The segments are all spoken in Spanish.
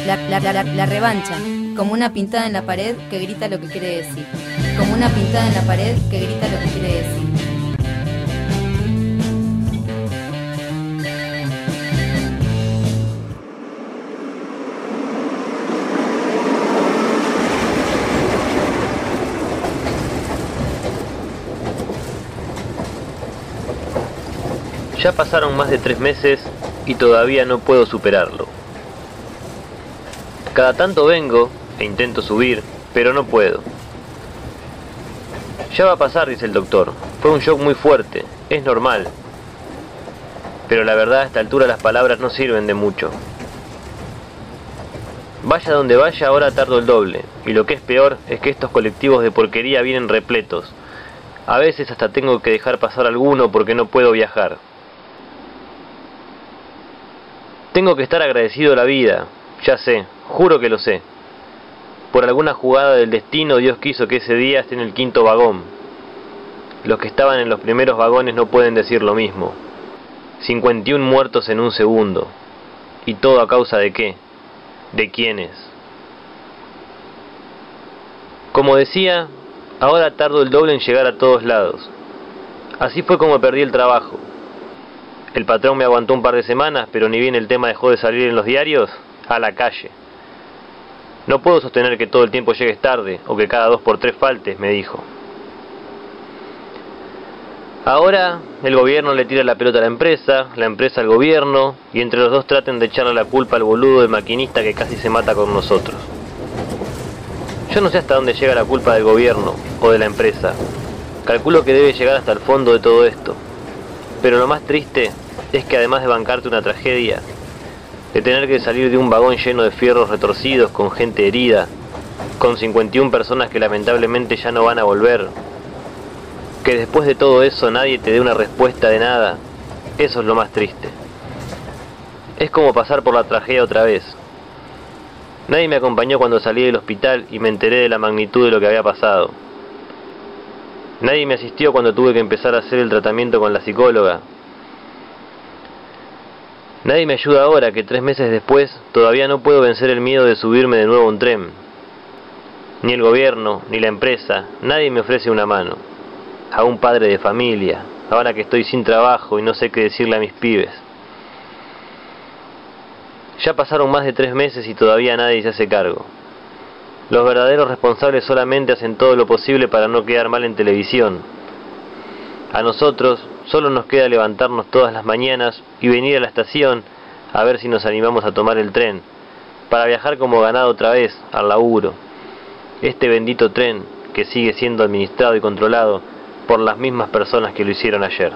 La revancha, como una pintada en la pared que grita lo que quiere decir. Como una pintada en la pared que grita lo que quiere decir. Ya pasaron más de 3 meses y todavía no puedo superarlo. Cada tanto vengo e intento subir, pero no puedo. Ya va a pasar, dice el doctor. Fue un shock muy fuerte, es normal. Pero la verdad, a esta altura las palabras no sirven de mucho. Vaya donde vaya, ahora tardo el doble. Y lo que es peor es que estos colectivos de porquería vienen repletos. A veces hasta tengo que dejar pasar alguno porque no puedo viajar. Tengo que estar agradecido a la vida, ya sé, juro que lo sé. Por alguna jugada del destino, Dios quiso que ese día esté en el 5.º vagón. Los que estaban en los primeros vagones no pueden decir lo mismo. 51 muertos en un segundo. ¿Y todo a causa de qué? ¿De quiénes? Como decía, ahora tardo el doble en llegar a todos lados. Así fue como perdí el trabajo. El patrón me aguantó un par de semanas, pero ni bien el tema dejó de salir en los diarios, a la calle. No puedo sostener que todo el tiempo llegues tarde, o que cada 2x3 faltes, me dijo. Ahora el gobierno le tira la pelota a la empresa al gobierno, y entre los dos traten de echarle la culpa al boludo de maquinista que casi se mata con nosotros. Yo no sé hasta dónde llega la culpa del gobierno o de la empresa. Calculo que debe llegar hasta el fondo de todo esto. Pero lo más triste es que además de bancarte una tragedia, de tener que salir de un vagón lleno de fierros retorcidos, con gente herida, con 51 personas que lamentablemente ya no van a volver, que después de todo eso nadie te dé una respuesta de nada, eso es lo más triste. Es como pasar por la tragedia otra vez. Nadie me acompañó cuando salí del hospital y me enteré de la magnitud de lo que había pasado. Nadie me asistió cuando tuve que empezar a hacer el tratamiento con la psicóloga. Nadie me ayuda ahora que 3 meses después todavía no puedo vencer el miedo de subirme de nuevo a un tren. Ni el gobierno, ni la empresa, nadie me ofrece una mano. A un padre de familia, ahora que estoy sin trabajo y no sé qué decirle a mis pibes. Ya pasaron más de 3 meses y todavía nadie se hace cargo. Los verdaderos responsables solamente hacen todo lo posible para no quedar mal en televisión. A nosotros solo nos queda levantarnos todas las mañanas y venir a la estación a ver si nos animamos a tomar el tren, para viajar como ganado otra vez al laburo. Este bendito tren que sigue siendo administrado y controlado por las mismas personas que lo hicieron ayer.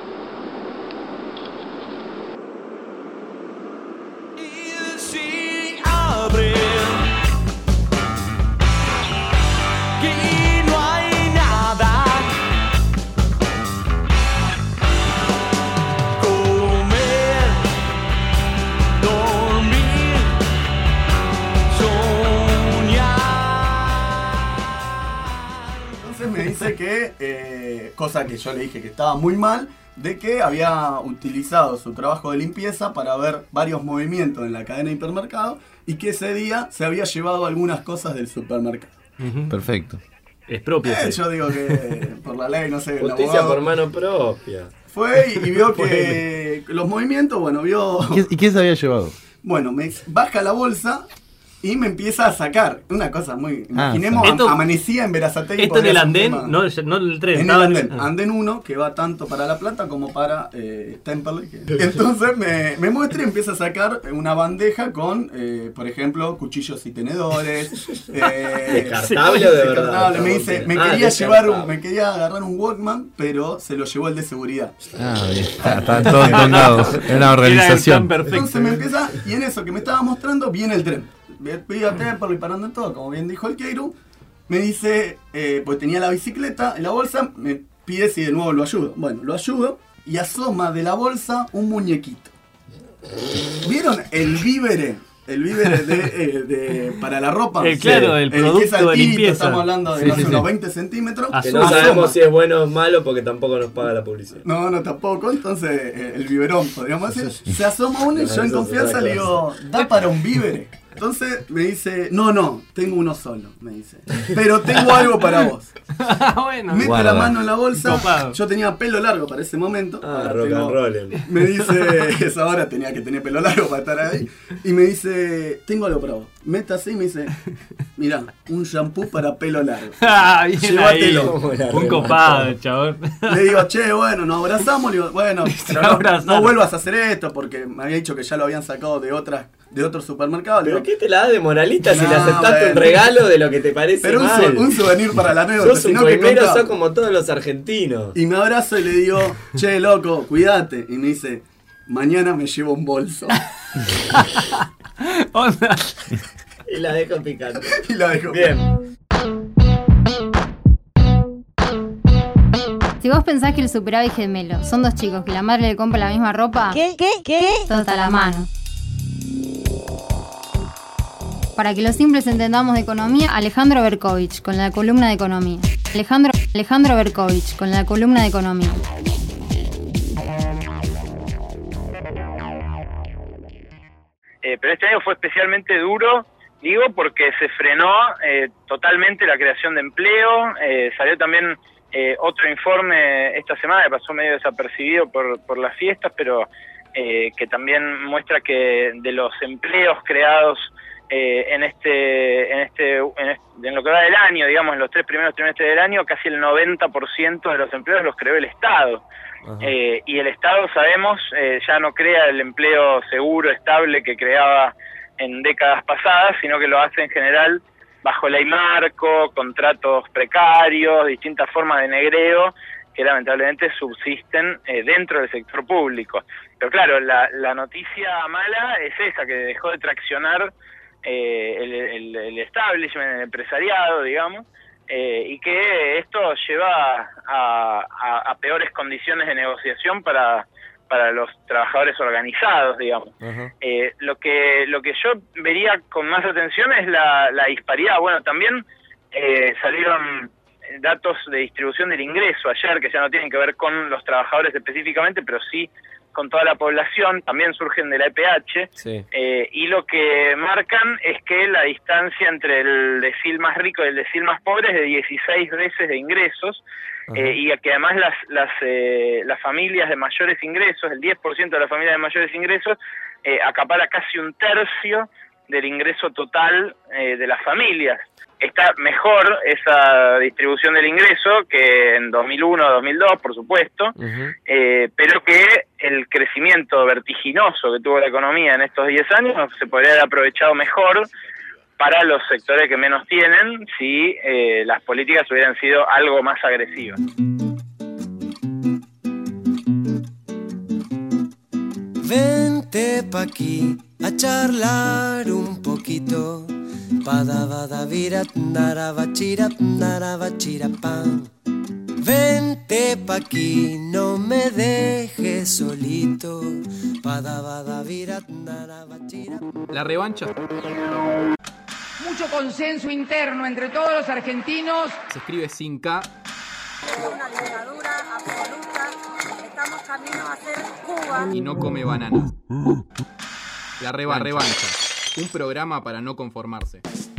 Que, cosa que yo le dije que estaba muy mal, de que había utilizado su trabajo de limpieza para ver varios movimientos en la cadena de hipermercado y que ese día se había llevado algunas cosas del supermercado. Perfecto. Es propio. Yo digo que por la ley, no sé. Justicia por mano propia. Fue y vio que los movimientos, vio... ¿Y qué se había llevado? Bueno, me baja la bolsa y me empieza a sacar. Una cosa muy... Imaginemos, amanecía en Berazategui. ¿Esto en el andén? No el tren. En el andén. Andén 1, que va tanto para La Plata como para Temperley. Entonces me muestra y empieza a sacar una bandeja con, por ejemplo, cuchillos y tenedores. ¿Descartable o de verdad? Me dice, me quería agarrar un Walkman, pero se lo llevó el de seguridad. Bien. Está todo entendado. Era una organización. Entonces me empieza, y en eso que me estaba mostrando, viene el tren. Pido a Temperley parando en todo, como bien dijo el Keiru. Me dice, pues tenía la bicicleta en la bolsa, me pide si de nuevo lo ayudo. Bueno, lo ayudo y asoma de la bolsa un muñequito. ¿Vieron el vívere? El vívere para la ropa. Claro, el producto de limpieza. Estamos hablando de unos 20 centímetros. Que no sabemos si es bueno o malo porque tampoco nos paga la publicidad. No, tampoco. Entonces, el biberón, podríamos decir. Se asoma uno y yo en confianza le digo, da para un vívere. Entonces me dice, no, tengo uno solo, me dice. Pero tengo algo para vos. Bueno, mete guarda. la mano en la bolsa. Copado. Yo tenía pelo largo para ese momento. Rock and roll. Me dice, esa hora tenía que tener pelo largo para estar ahí. Y me dice, tengo algo para vos. Mete así y me dice, mirá, un shampoo para pelo largo. Bien Llévatelo. ahí. Un copado, chabón. Le digo, che, bueno, nos abrazamos. Le digo, bueno, pero no vuelvas a hacer esto porque me había dicho que ya lo habían sacado de otro supermercado. Le ¿Pero digo, qué te la das de moralista si No, le aceptaste bueno. un regalo de lo que te parece pero mal? un souvenir para la anécdota. Sos un sino que coimero, contaba. sos como todos los argentinos. Y me abrazo y le digo, che, loco, cuídate. Y me dice, mañana me llevo un bolso. Onda. Y la dejo picando. Y la dejo. Bien. Si vos pensás que el superávit gemelo son dos chicos que la madre le compra la misma ropa, ¿Qué? todo está a la mano. Para que los simples entendamos de economía, Alejandro Berkovich con la columna de economía. Alejandro Berkovich con la columna de economía. Pero este año fue especialmente duro, digo, porque se frenó totalmente la creación de empleo. Salió también otro informe esta semana que pasó medio desapercibido por las fiestas, pero que también muestra que de los empleos creados en lo que va del año, digamos, en los 3 primeros trimestres del año, casi el 90% de los empleos los creó el Estado. Y el Estado, sabemos, ya no crea el empleo seguro, estable que creaba en décadas pasadas, sino que lo hace en general bajo ley marco, contratos precarios, distintas formas de negreo que lamentablemente subsisten dentro del sector público. Pero claro, la noticia mala es esa, que dejó de traccionar el establishment, el empresariado, digamos, y que esto lleva a peores condiciones de negociación para los trabajadores organizados, digamos. Lo que yo vería con más atención es la disparidad. Bueno, también salieron datos de distribución del ingreso ayer, que ya no tienen que ver con los trabajadores específicamente, pero sí con toda la población, también surgen de la EPH, Sí. y lo que marcan es que la distancia entre el decil más rico y el decil más pobre es de 16 veces de ingresos, y que además las familias de mayores ingresos, el 10% de las familias de mayores ingresos, acapara casi un tercio del ingreso total de las familias. Está mejor esa distribución del ingreso que en 2001 o 2002, por supuesto, pero que el crecimiento vertiginoso que tuvo la economía en estos 10 años se podría haber aprovechado mejor para los sectores que menos tienen si las políticas hubieran sido algo más agresivas. Vente pa' aquí a charlar un poquito. Vente pa' aquí, no me dejes solito. La revancha. Mucho consenso interno entre todos los argentinos. Se escribe sin K. Es una dictadura absoluta. Estamos camino a ser Cuba. Y no come bananas. La revancha. Un programa para no conformarse.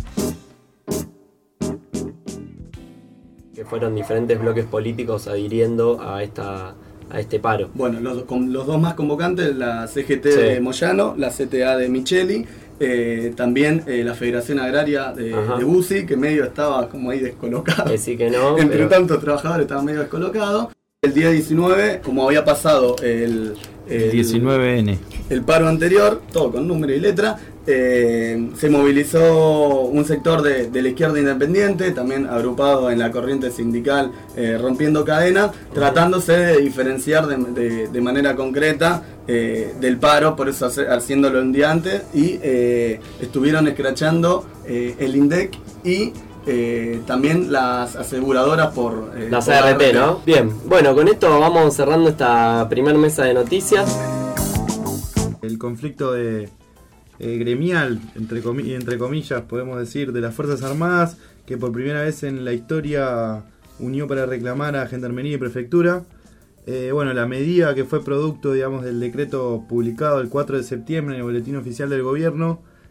Que fueron diferentes bloques políticos adhiriendo a este paro. Bueno, los dos más convocantes, la CGT Sí. de Moyano, la CTA de Micheli, también la Federación Agraria de Bussi, que medio estaba como ahí descolocado. Sí que no, Entre pero... tantos trabajadores estaba medio descolocado. El día 19, como había pasado el 19N. el paro anterior, todo con número y letra, se movilizó un sector de la izquierda independiente, también agrupado en la corriente sindical Rompiendo Cadenas, tratándose de diferenciar de manera concreta del paro, por eso haciéndolo un día antes, y estuvieron escrachando el INDEC y también las aseguradoras por... las por ART, ART. ¿no? Bien, bueno, con esto vamos cerrando esta primera mesa de noticias. El conflicto gremial, entre comillas, podemos decir, de las Fuerzas Armadas, que por primera vez en la historia unió para reclamar a Gendarmería y Prefectura. Bueno, la medida que fue producto, digamos, del decreto publicado el 4 de septiembre en el Boletín Oficial del Gobierno,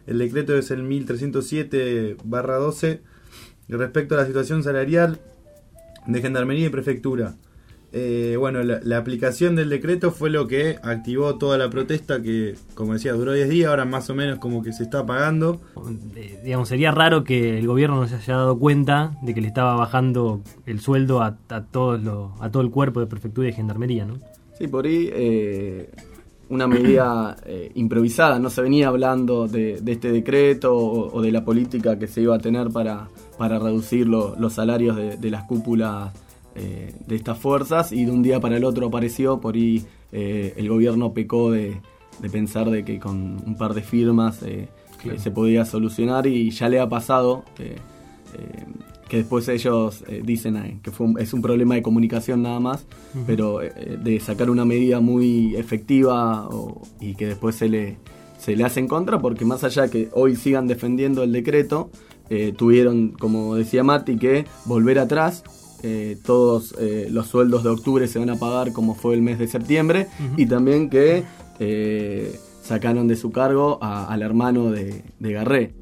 El decreto es el 1307/12 respecto a la situación salarial de Gendarmería y Prefectura. La aplicación del decreto fue lo que activó toda la protesta que, como decía, duró 10 días, ahora más o menos como que se está apagando. Digamos, sería raro que el gobierno no se haya dado cuenta de que le estaba bajando el sueldo a todo el cuerpo de Prefectura y Gendarmería, ¿no? Sí, por ahí una medida improvisada, no se venía hablando de este decreto o de la política que se iba a tener para reducir los salarios de las cúpulas de estas fuerzas, y de un día para el otro apareció. Por ahí el gobierno pecó de pensar de que con un par de firmas se podía solucionar, y ya le ha pasado que después ellos dicen que es un problema de comunicación nada más, pero de sacar una medida muy efectiva y que después se le hace en contra, porque más allá que hoy sigan defendiendo el decreto, tuvieron, como decía Mati, que volver atrás. Todos los sueldos de octubre se van a pagar como fue el mes de septiembre, y también que sacaron de su cargo al hermano de Garré.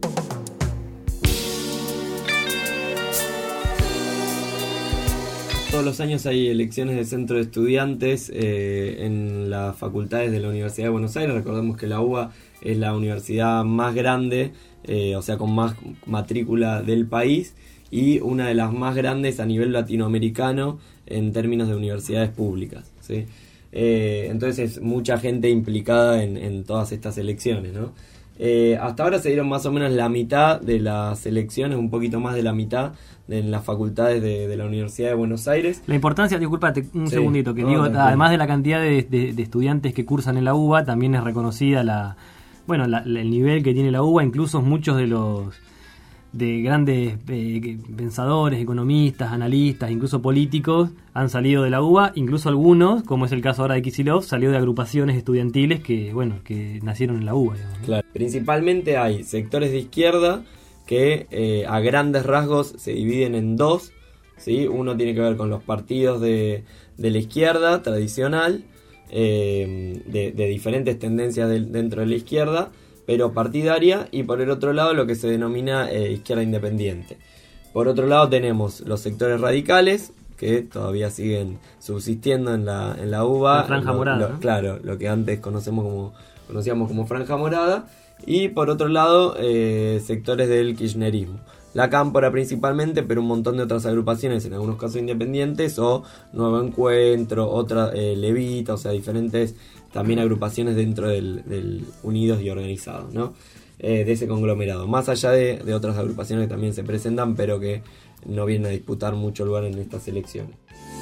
Todos los años hay elecciones de centro de estudiantes en las facultades de la Universidad de Buenos Aires. Recordemos que la UBA es la universidad más grande, o sea, con más matrícula del país, y una de las más grandes a nivel latinoamericano en términos de universidades públicas, ¿sí? Entonces mucha gente implicada en todas estas elecciones, ¿no? Hasta ahora se dieron más o menos la mitad de las elecciones, un poquito más de la mitad en las facultades de la Universidad de Buenos Aires. La importancia, discúlpate un segundito, que no, digo, no, además de la cantidad de estudiantes que cursan en la UBA, también es reconocida el nivel que tiene la UBA. Incluso muchos de grandes pensadores, economistas, analistas, incluso políticos han salido de la UBA. Incluso algunos, como es el caso ahora de Kicillof, salió de agrupaciones estudiantiles que nacieron en la UBA, digamos, ¿no? Claro. Principalmente hay sectores de izquierda que a grandes rasgos se dividen en dos, ¿sí? Uno tiene que ver con los partidos de la izquierda tradicional, de diferentes tendencias dentro de la izquierda, pero partidaria, y por el otro lado lo que se denomina izquierda independiente. Por otro lado tenemos los sectores radicales, que todavía siguen subsistiendo en la UBA. La franja morada, ¿no? Claro, lo que antes conocíamos como franja morada. Y por otro lado, sectores del kirchnerismo. La Cámpora principalmente, pero un montón de otras agrupaciones, en algunos casos independientes, o Nuevo Encuentro, otra Levita, o sea, diferentes también agrupaciones dentro del Unidos y Organizados, ¿no? De ese conglomerado. Más allá de otras agrupaciones que también se presentan, pero que no vienen a disputar mucho lugar en estas elecciones.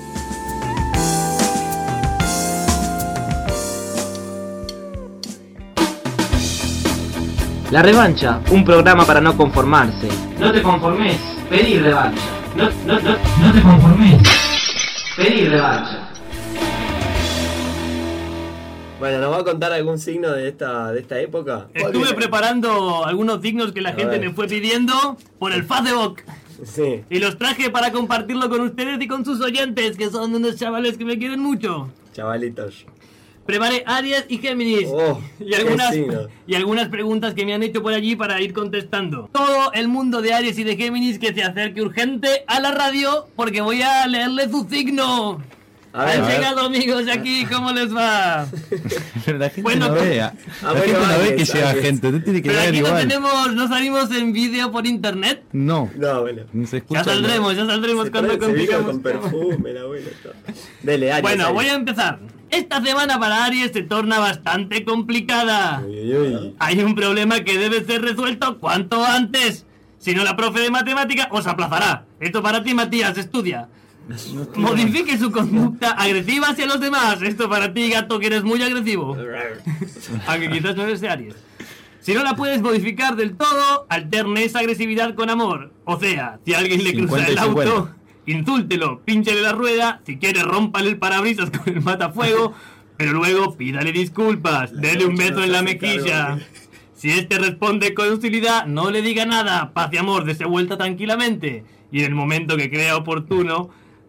La revancha, un programa para no conformarse. No te conformes, pedí revancha. No te conformes, pedí revancha. Bueno, ¿nos va a contar algún signo de esta época? Estuve preparando algunos signos que la gente me fue pidiendo por el Facebook. Sí. Y los traje para compartirlo con ustedes y con sus oyentes, que son unos chavales que me quieren mucho. Chavalitos. Preparé Aries y Géminis, y algunas preguntas que me han hecho por allí para ir contestando. Todo el mundo de Aries y de Géminis que se acerque urgente a la radio, porque voy a leerle su signo. Han llegado amigos aquí, ¿cómo les va? Pero la gente no vea. La gente no ve que llega gente, usted tiene que ver igual. ¿No salimos en vídeo por internet? No. No, bueno. Se escucha. Ya saldremos cuando consigamos. Con perfume, la abuela. Dele, Aries. Bueno, Aries. voy a empezar. Esta semana para Aries se torna bastante complicada. Hay un problema que debe ser resuelto cuanto antes. Si no, la profe de matemática os aplazará. Esto para ti, Matías, estudia. Modifique su conducta agresiva hacia los demás. Esto para ti, gato, que eres muy agresivo. Aunque quizás no eres de Aries. Si no la puedes modificar del todo, alterne esa agresividad con amor. O sea, si alguien le cruza el auto, insúltelo, pínchale la rueda, si quiere rómpale el parabrisas con el matafuego, pero luego pídale disculpas, dele un beso en la mejilla. Si este responde con hostilidad, no le diga nada, paz y amor, dése vuelta tranquilamente. Y en el momento que crea oportuno,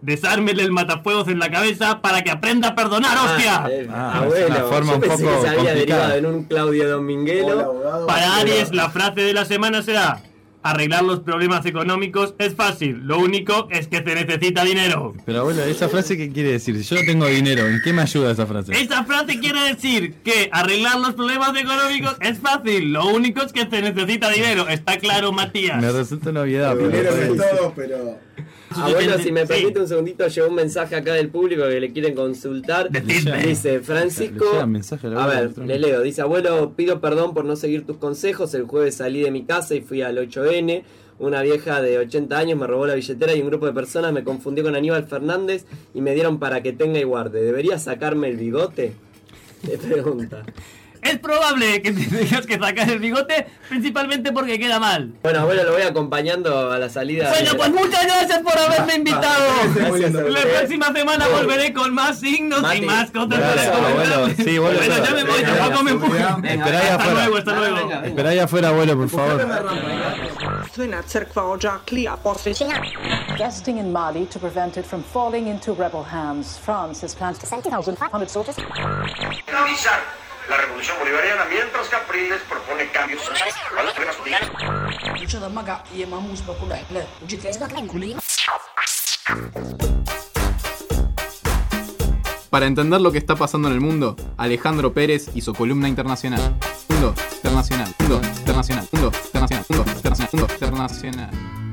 Desármele el matafuegos en la cabeza para que aprenda a perdonar, hostia. Abuelo, una forma yo un pensé poco que se había derivado complicada. en un Claudio Dominguelo. Para Aries, la frase de la semana será: arreglar los problemas económicos es fácil, lo único es que se necesita dinero. Pero abuelo, ¿esa frase qué quiere decir? Si yo no tengo dinero, ¿en qué me ayuda esa frase? Esa frase quiere decir que arreglar los problemas económicos es fácil, lo único es que se necesita dinero. ¿Está claro, Matías? Me resulta una obviedad. Dinero pero- es todo, pero... Abuelo, si me Sí. permite un segundito, llegó un mensaje acá del público que le quieren consultar. Decidme. Dice Francisco. Le llegan mensajes a la A abuela ver, electrónica. le leo. Dice: abuelo, pido perdón por no seguir tus consejos. El jueves salí de mi casa y fui al 8N. Una vieja de 80 años me robó la billetera y un grupo de personas me confundió con Aníbal Fernández y me dieron para que tenga y guarde. ¿Debería sacarme el bigote? Le pregunta. Es probable que te tengas que sacar el bigote, principalmente porque queda mal. Bueno, abuelo, lo voy acompañando a la salida. Bueno, pues muchas gracias por haberme invitado. Gracias a La usted. próxima semana volveré con más signos Mati. y más cosas Gracias, para comentar. abuelo. Sí, abuelo. Bueno, ya me voy, tampoco me empujen. Esperá ahí Hasta afuera. luego, hasta luego. Esperá ahí afuera, abuelo, por favor. Investing in Mali to prevent it from falling into rebel hands. France has planned to send 2,500 soldiers. Finalizar la revolución bolivariana mientras Capriles propone cambios sociales a los problemas Para entender lo que está pasando en el mundo, Alejandro Pérez hizo columna internacional. Mundo internacional, mundo internacional, mundo internacional, mundo internacional, mundo internacional.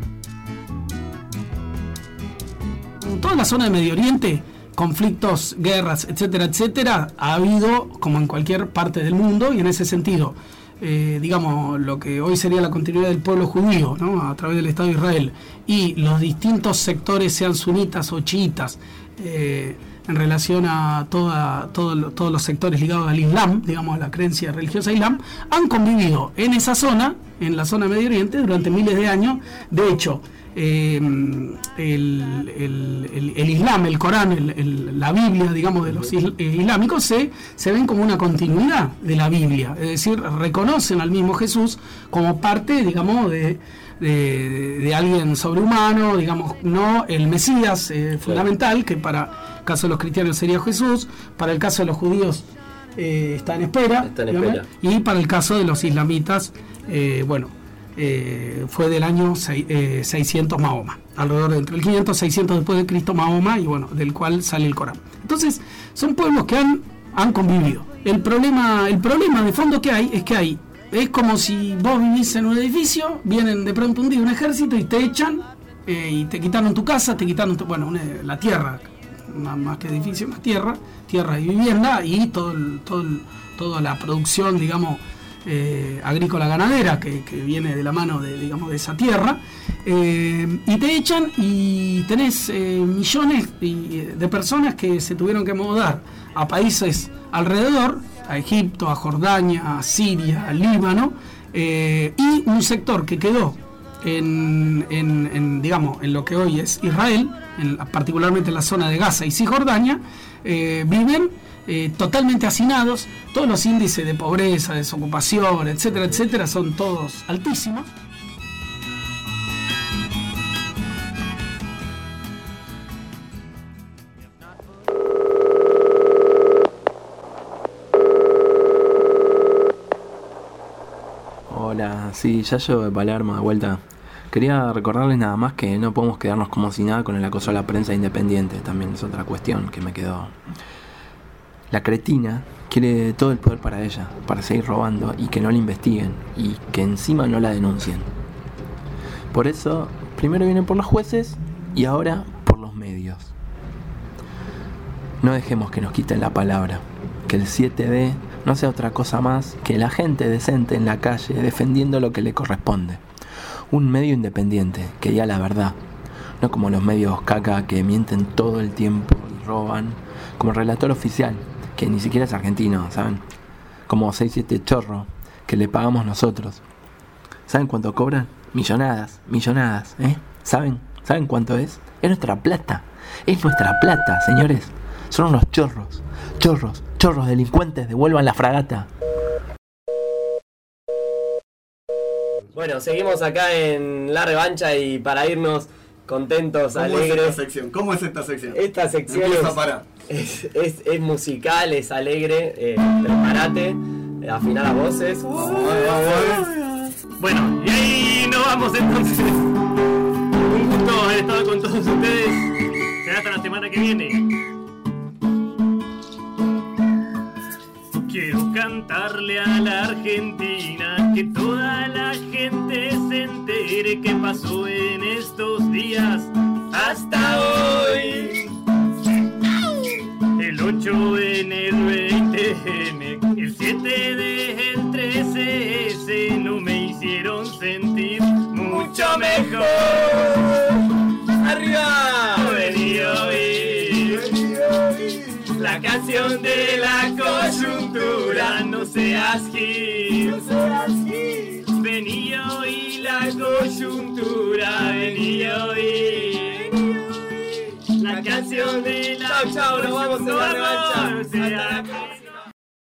En toda la zona de Medio Oriente, conflictos, guerras, etcétera, etcétera, ha habido como en cualquier parte del mundo, y en ese sentido, digamos, lo que hoy sería la continuidad del pueblo judío, ¿no?, a través del Estado de Israel, y los distintos sectores, sean sunitas o chiitas, en relación a todos los sectores ligados al Islam, digamos, a la creencia religiosa Islam, han convivido en esa zona, en la zona de Medio Oriente, durante miles de años. De hecho, el Islam, el Corán, la Biblia, digamos, de los islámicos se ven como una continuidad de la Biblia, es decir, reconocen al mismo Jesús como parte, digamos, de alguien sobrehumano, digamos, no el Mesías fundamental, que para el caso de los cristianos sería Jesús, para el caso de los judíos está en espera, y para el caso de los islamitas, fue del año 600 Mahoma, alrededor de entre el 500 y 600 después de Cristo Mahoma, y bueno, del cual sale el Corán. Entonces, son pueblos que han convivido. El problema de fondo que hay es como si vos vivís en un edificio, vienen de pronto un día un ejército y te echan, y te quitaron tu casa, te quitaron la tierra, más que edificio, más tierra y vivienda, y toda la producción, digamos, agrícola ganadera que viene de la mano de esa tierra, y te echan, y tenés millones de personas que se tuvieron que mudar a países alrededor, a Egipto, a Jordania, a Siria, al Líbano, y un sector que quedó digamos, en lo que hoy es Israel, particularmente en la zona de Gaza y Cisjordania, viven totalmente hacinados. Todos los índices de pobreza, desocupación, etcétera, etcétera, son todos altísimos. Hola, sí, Yayo de Palermo, de vuelta. Quería recordarles nada más que no podemos quedarnos como si nada con el acoso a la prensa independiente. También es otra cuestión que me quedó. La cretina quiere todo el poder para ella, para seguir robando y que no la investiguen y que encima no la denuncien. Por eso, primero vienen por los jueces y ahora por los medios. No dejemos que nos quiten la palabra, que el 7D no sea otra cosa más que la gente decente en la calle defendiendo lo que le corresponde. Un medio independiente que diga la verdad, no como los medios caca que mienten todo el tiempo y roban, como el relator oficial, que ni siquiera es argentino, ¿saben? Como 6-7 chorro, que le pagamos nosotros. ¿Saben cuánto cobran? Millonadas, ¿eh? ¿Saben cuánto es? Es nuestra plata, señores. Son unos chorros, delincuentes, devuelvan la fragata. Bueno, seguimos acá en La Revancha, y para irnos contentos, ¿Cómo alegres. es esta sección? ¿Cómo es esta sección? Esta sección Empieza a parar. es musical, es alegre. Prepárate, afinar las voces. Bueno, y ahí nos vamos entonces. Un gusto haber estado con todos ustedes. Será hasta la semana que viene. Quiero cantarle a la Argentina, que toda la gente se entere qué pasó en estos días hasta hoy. El 8 en el 20N, el 7 del 13S no me hicieron sentir mucho mejor. ¡Arriba! Vení a oír la canción de la coyuntura, no seas gil. Vení a oír la coyuntura, vení a oír la canción de la Chau, chau, nos vamos en la revancha. coyuntura.